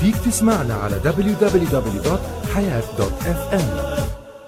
فيك تسمعنا على www.hayat.fm.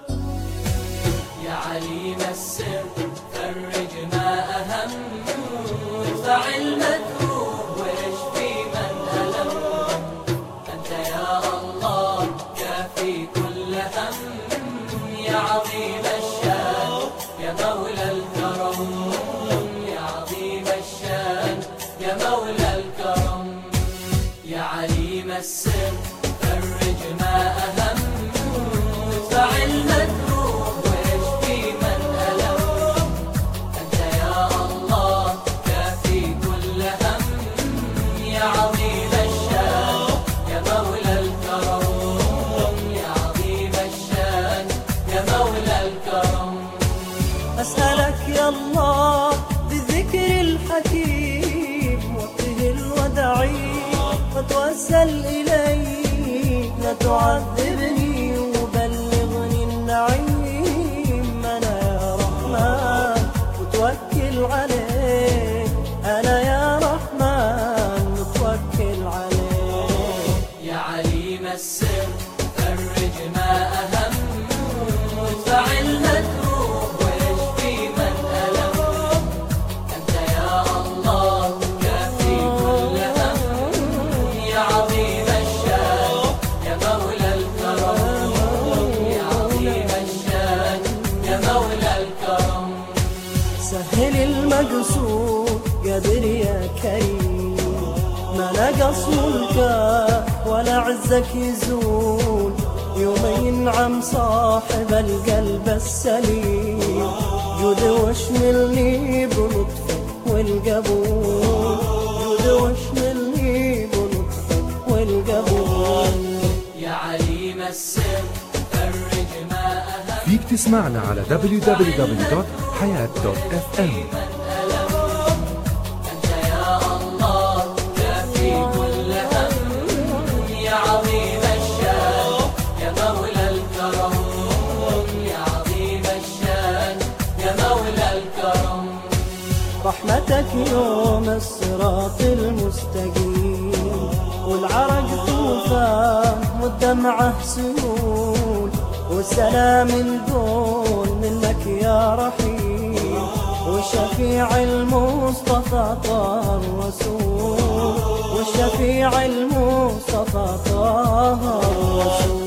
يا عليم السر فرج ما أهم، ادفع المكروه واشفي من ألم. أنت يا الله كافي كل هم، يا عظيم الشان يا مولى الكرم. يا عظيم الشان يا مولى الكرم. يا عليم السر فرج ما أهم، ادفع المكروه واشفي من ألم. أنت يا الله كافي كل هم، يا عظيم الشان يا مولى الكرم. يا عظيم الشان يا مولى الكرم. أسألك يا الله بالذكر الحكيم وابتهل ودعي واتوسل إليك، لا تعذبني وبلغني النعيم. أنا يا رحمن متوكل عليك، أنا يا رحمن متوكل عليك. يا عليم السر فرج ما أهم، ادفع المكروه واشفي من ألم. أنت يا الله كافي كل هم، يا عظيم الشان يا مولى الكرم. يا عظيم الشان يا مولى الكرم. سهل المقصود قدر يا كريم، ما نقص ملكك ولا عزك يزول. يوم ينعم صاحب القلب السليم، جود واشملني بلطفك والقبول. جود واشملني بلطفك والقبول. يا عليم السر فرج ما أهم، فيك تسمعنا على www.hayat.fm. أنت يا الله كافي كل هم، يا عظيم الشان يا مولى الكرم. يا عظيم الشان يا مولى الكرم. رحمتك يوم الصراط المستقيم، والعرق طوفان والدمعة سيول. والسلام نقول منك يا رحيم، والشفيع المصطفى طه الرسول. والشفيع المصطفى طه الرسول.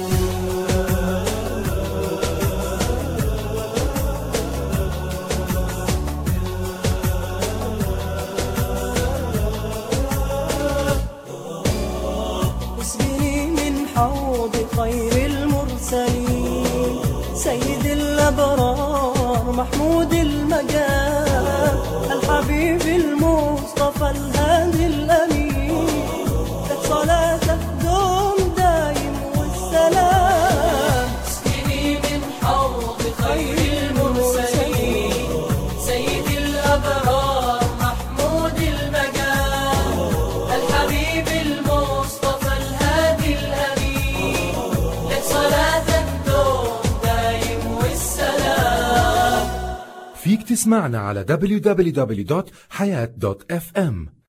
اسقني من حوض خير المرسلين، سيد الأبرار محمود المقام. الحبيب المصطفى الهادي الأمين، لك صلاتك دوم دايم والسلام. اسقني من حوض خير المرسلين، سيد الأبرار محمود المقام. الحبيب المصطفى الهادي الأمين، لك صلاتك دوم دايم والسلام. فيك تسمعنا على www.hayat.fm.